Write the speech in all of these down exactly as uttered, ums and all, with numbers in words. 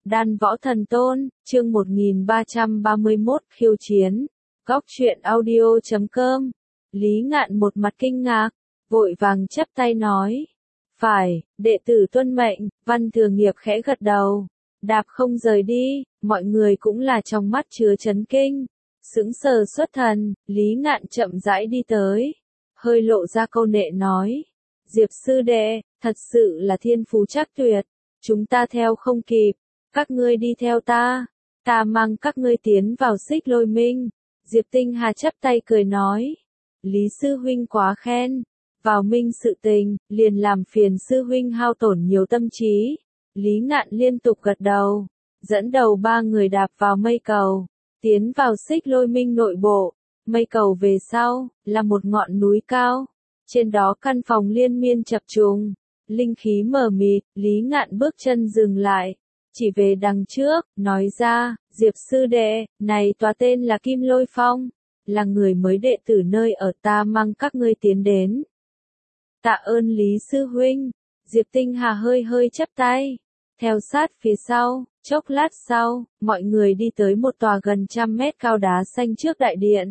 Đan Võ Thần Tôn, chương một nghìn ba trăm ba mươi mốt, khiêu chiến. Góc truyện audio chấm com. Lý Ngạn một mặt kinh ngạc, vội vàng chắp tay nói. Phải, đệ tử tuân mệnh. Văn Thừa Nghiệp khẽ gật đầu. Đạp không rời đi, mọi người cũng là trong mắt chứa chấn kinh. Sững sờ xuất thần, Lý Ngạn chậm rãi đi tới. Hơi lộ ra câu nệ nói. Diệp sư đệ, thật sự là thiên phú trắc tuyệt. Chúng ta theo không kịp. Các ngươi đi theo ta. Ta mang các ngươi tiến vào Xích Lôi Minh. Diệp Tinh Hà chắp tay cười nói. Lý sư huynh quá khen. Vào minh sự tình, liền làm phiền sư huynh hao tổn nhiều tâm trí. Lý Ngạn liên tục gật đầu. Dẫn đầu ba người đạp vào mây cầu. Tiến vào Xích Lôi Minh nội bộ. Mây cầu về sau, là một ngọn núi cao. Trên đó căn phòng liên miên chập trùng. Linh khí mờ mịt, Lý Ngạn bước chân dừng lại. Chỉ về đằng trước, nói ra, Diệp sư đệ, này tòa tên là Kim Lôi Phong. Là người mới đệ tử nơi ở ta mang các ngươi tiến đến. Tạ ơn Lý sư huynh. Diệp Tinh Hà hơi hơi chắp tay. Theo sát phía sau, chốc lát sau, mọi người đi tới một tòa gần trăm mét cao đá xanh trước đại điện.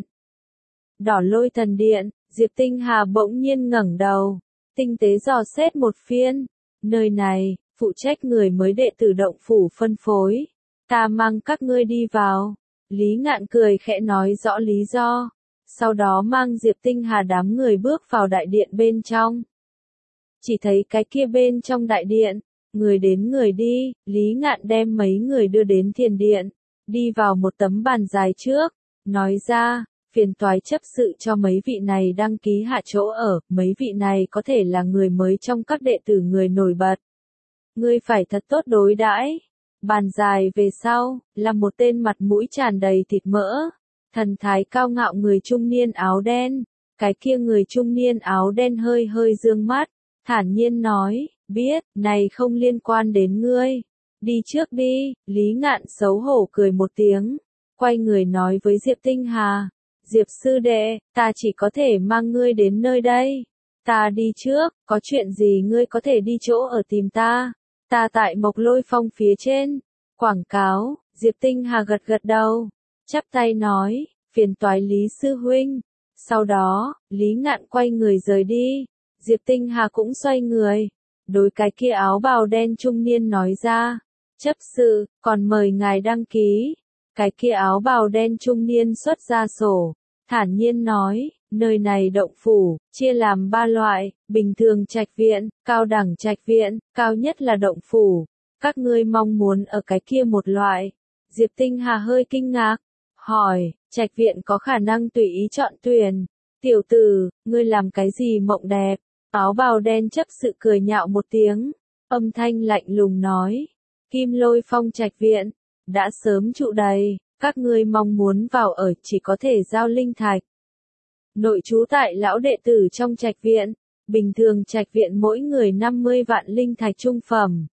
Đỏ Lôi Thần Điện. Diệp Tinh Hà bỗng nhiên ngẩng đầu, tinh tế dò xét một phiên. Nơi này, phụ trách người mới đệ tử động phủ phân phối. Ta mang các ngươi đi vào. Lý Ngạn cười khẽ nói rõ lý do. Sau đó mang Diệp Tinh Hà đám người bước vào đại điện bên trong. Chỉ thấy cái kia bên trong đại điện, người đến người đi, Lý Ngạn đem mấy người đưa đến thiền điện. Đi vào một tấm bàn dài trước, nói ra. Phiền toái chấp sự cho mấy vị này đăng ký hạ chỗ ở, mấy vị này có thể là người mới trong các đệ tử người nổi bật. Ngươi phải thật tốt đối đãi. Bàn dài về sau, là một tên mặt mũi tràn đầy thịt mỡ, thần thái cao ngạo người trung niên áo đen. Cái kia người trung niên áo đen hơi hơi dương mắt, thản nhiên nói, biết, này không liên quan đến ngươi. Đi trước đi. Lý Ngạn xấu hổ cười một tiếng, quay người nói với Diệp Tinh Hà. Diệp sư đệ, ta chỉ có thể mang ngươi đến nơi đây. Ta đi trước, có chuyện gì ngươi có thể đi chỗ ở tìm ta. Ta tại Mộc Lôi Phong phía trên. Quảng cáo. Diệp Tinh Hà gật gật đầu, chắp tay nói, phiền toái Lý sư huynh. Sau đó, Lý Ngạn quay người rời đi. Diệp Tinh Hà cũng xoay người, đối cái kia áo bào đen trung niên nói ra, chấp sự, còn mời ngài đăng ký. Cái kia áo bào đen trung niên xuất ra sổ, thản nhiên nói, nơi này động phủ, chia làm ba loại, bình thường trạch viện, cao đẳng trạch viện, cao nhất là động phủ. Các ngươi mong muốn ở cái kia một loại. Diệp Tinh Hà hơi kinh ngạc, hỏi, trạch viện có khả năng tùy ý chọn tuyển. Tiểu tử, ngươi làm cái gì mộng đẹp? Áo bào đen chấp sự cười nhạo một tiếng, âm thanh lạnh lùng nói, Kim Lôi Phong trạch viện đã sớm trụ đầy, các ngươi mong muốn vào ở chỉ có thể giao linh thạch. Nội trú tại lão đệ tử trong trạch viện, bình thường trạch viện mỗi người năm mươi vạn linh thạch trung phẩm.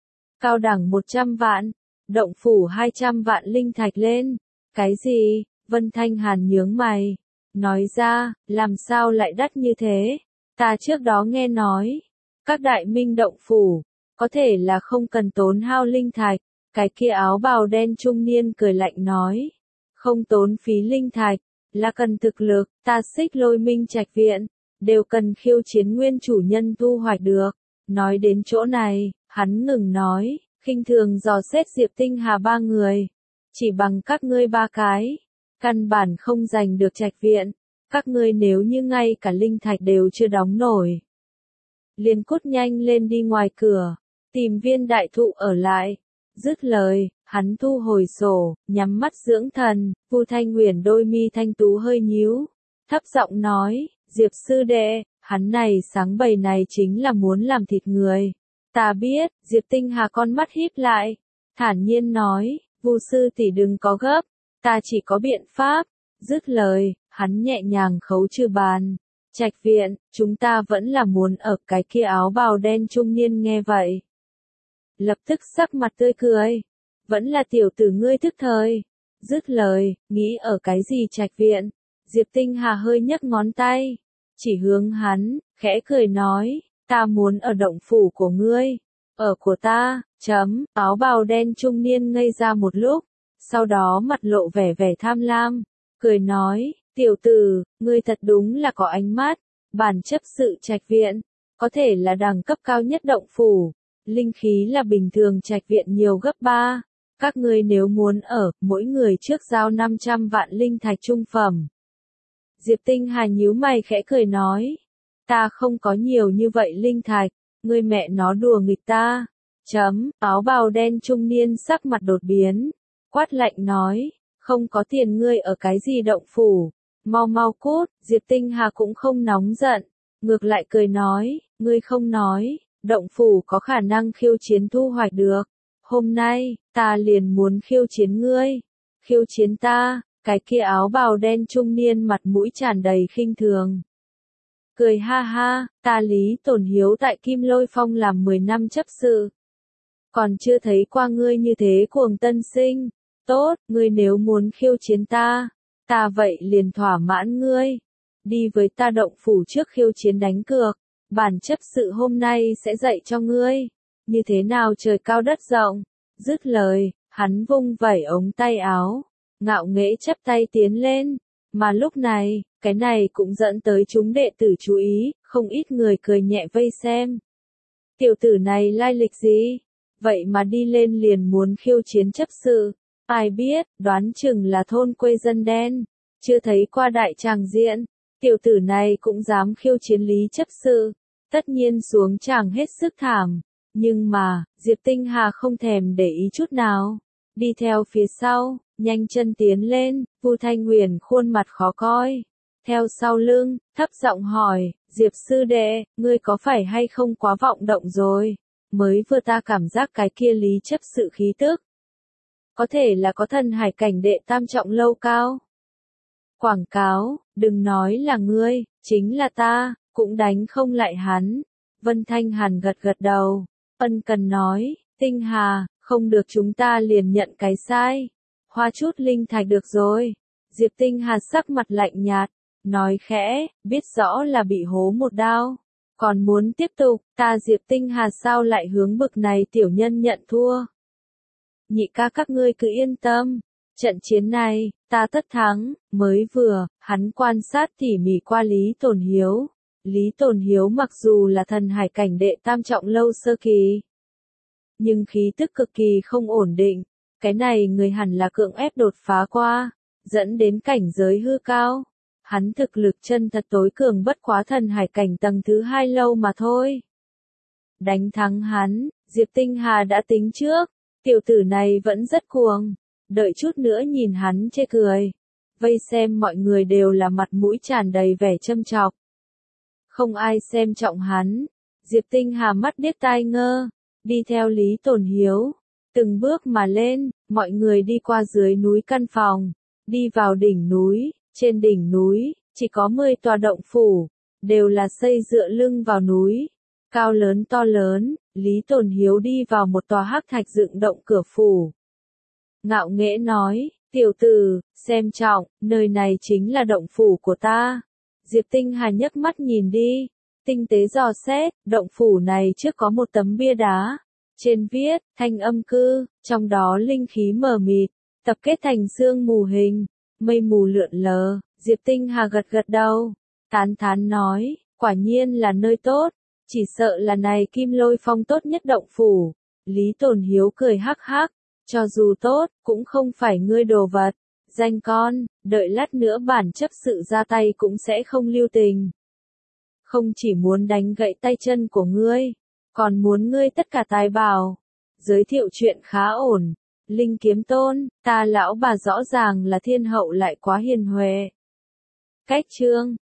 Cao đẳng một trăm vạn, động phủ hai trăm vạn linh thạch lên. Cái gì? Vân Thanh Hàn nhướng mày, nói ra, làm sao lại đắt như thế? Ta trước đó nghe nói, các đại minh động phủ, có thể là không cần tốn hao linh thạch. Cái kia áo bào đen trung niên cười lạnh nói, không tốn phí linh thạch, là cần thực lực, ta Xích Lôi Minh trạch viện, đều cần khiêu chiến nguyên chủ nhân thu hoạch được. Nói đến chỗ này, hắn ngừng nói, khinh thường dò xét Diệp Tinh Hà ba người, chỉ bằng các ngươi ba cái, căn bản không giành được trạch viện, các ngươi nếu như ngay cả linh thạch đều chưa đóng nổi. Liền cút nhanh lên đi ngoài cửa, tìm viên đại thụ ở lại. Dứt lời, hắn thu hồi sổ, nhắm mắt dưỡng thần. Vu Thanh Huyền đôi mi thanh tú hơi nhíu, thấp giọng nói, Diệp sư đệ, hắn này sáng bầy này chính là muốn làm thịt người. Ta biết. Diệp Tinh Hà con mắt híp lại, thản nhiên nói, Vu sư tỷ đừng có gấp, ta chỉ có biện pháp. Dứt lời, hắn nhẹ nhàng khấu trừ bàn. Trạch viện, chúng ta vẫn là muốn ở. Cái kia áo bào đen trung niên nghe vậy, lập tức sắc mặt tươi cười, vẫn là tiểu tử ngươi thức thời. Dứt lời, nghĩ ở cái gì trạch viện. Diệp Tinh Hà hơi nhấc ngón tay, chỉ hướng hắn, khẽ cười nói, ta muốn ở động phủ của ngươi. Ở của ta, chấm, áo bào đen trung niên ngây ra một lúc, sau đó mặt lộ vẻ vẻ tham lam, cười nói, tiểu tử, ngươi thật đúng là có ánh mắt, bản chấp sự trạch viện, có thể là đẳng cấp cao nhất động phủ, linh khí là bình thường trạch viện nhiều gấp ba, các ngươi nếu muốn ở, mỗi người trước giao năm trăm vạn linh thạch trung phẩm. Diệp Tinh Hà nhíu mày khẽ cười nói, ta không có nhiều như vậy linh thạch, ngươi mẹ nó đùa nghịch ta. Chấm, áo bào đen trung niên sắc mặt đột biến, quát lạnh nói, không có tiền ngươi ở cái gì động phủ, mau mau cút. Diệp Tinh Hà cũng không nóng giận, ngược lại cười nói, ngươi không nói, động phủ có khả năng khiêu chiến thu hoạch được, hôm nay, ta liền muốn khiêu chiến ngươi, khiêu chiến ta. Cái kia áo bào đen trung niên mặt mũi tràn đầy khinh thường. Cười ha ha, ta Lý Tổn Hiếu tại Kim Lôi Phong làm mười năm chấp sự. Còn chưa thấy qua ngươi như thế cuồng tân sinh. Tốt, ngươi nếu muốn khiêu chiến ta, ta vậy liền thỏa mãn ngươi. Đi với ta động phủ trước khiêu chiến đánh cược. Bản chấp sự hôm nay sẽ dạy cho ngươi. Như thế nào trời cao đất rộng. Dứt lời, hắn vung vẩy ống tay áo. Ngạo nghễ chắp tay tiến lên, mà lúc này, cái này cũng dẫn tới chúng đệ tử chú ý, không ít người cười nhẹ vây xem. Tiểu tử này lai lịch gì? Vậy mà đi lên liền muốn khiêu chiến chấp sự, ai biết, đoán chừng là thôn quê dân đen, chưa thấy qua đại tràng diện, tiểu tử này cũng dám khiêu chiến Lý chấp sự, tất nhiên xuống tràng hết sức thảm, nhưng mà, Diệp Tinh Hà không thèm để ý chút nào, đi theo phía sau. Nhanh chân tiến lên, Vu Thanh Huyền khuôn mặt khó coi. Theo sau lưng, thấp giọng hỏi, Diệp sư đệ, ngươi có phải hay không quá vọng động rồi? Mới vừa ta cảm giác cái kia Lý chấp sự khí tức. Có thể là có thần hải cảnh đệ tam trọng lâu cao. Quảng cáo, đừng nói là ngươi, chính là ta, cũng đánh không lại hắn. Vân Thanh Hàn gật gật đầu, ân cần nói, Tinh Hà, không được chúng ta liền nhận cái sai. Hoa chút linh thạch được rồi. Diệp Tinh Hà sắc mặt lạnh nhạt, nói khẽ, biết rõ là bị hố một đao. Còn muốn tiếp tục, ta Diệp Tinh Hà sao lại hướng bực này tiểu nhân nhận thua. Nhị ca các ngươi cứ yên tâm. Trận chiến này, ta tất thắng, mới vừa, hắn quan sát tỉ mỉ qua Lý Tổn Hiếu. Lý Tổn Hiếu mặc dù là thần hải cảnh đệ tam trọng lâu sơ kỳ, nhưng khí tức cực kỳ không ổn định. Cái này người hẳn là cưỡng ép đột phá qua, dẫn đến cảnh giới hư cao. Hắn thực lực chân thật tối cường bất quá thần hải cảnh tầng thứ hai lâu mà thôi. Đánh thắng hắn, Diệp Tinh Hà đã tính trước, tiểu tử này vẫn rất cuồng, đợi chút nữa nhìn hắn chê cười. Vây xem mọi người đều là mặt mũi tràn đầy vẻ châm chọc. Không ai xem trọng hắn, Diệp Tinh Hà mắt điếc tai ngơ, đi theo Lý Tổn Hiếu. Từng bước mà lên, mọi người đi qua dưới núi căn phòng, đi vào đỉnh núi, trên đỉnh núi, chỉ có mười tòa động phủ, đều là xây dựa lưng vào núi, cao lớn to lớn, Lý Tổn Hiếu đi vào một tòa hắc thạch dựng động cửa phủ. Ngạo nghễ nói, tiểu tử, xem trọng, nơi này chính là động phủ của ta. Diệp Tinh Hà nhấc mắt nhìn đi, tinh tế dò xét, động phủ này trước có một tấm bia đá. Trên viết, thanh âm cư, trong đó linh khí mờ mịt, tập kết thành sương mù hình, mây mù lượn lờ. Diệp Tinh Hà gật gật đầu, tán thán nói, quả nhiên là nơi tốt, chỉ sợ là này Kim Lôi Phong tốt nhất động phủ. Lý Tổn Hiếu cười hắc hắc, cho dù tốt, cũng không phải ngươi đồ vật, danh con, đợi lát nữa bản chấp sự ra tay cũng sẽ không lưu tình. Không chỉ muốn đánh gãy tay chân của ngươi, còn muốn ngươi tất cả tài bảo. Giới thiệu chuyện khá ổn. Linh Kiếm Tôn, ta lão bà rõ ràng là thiên hậu lại quá hiền huệ. Cách chương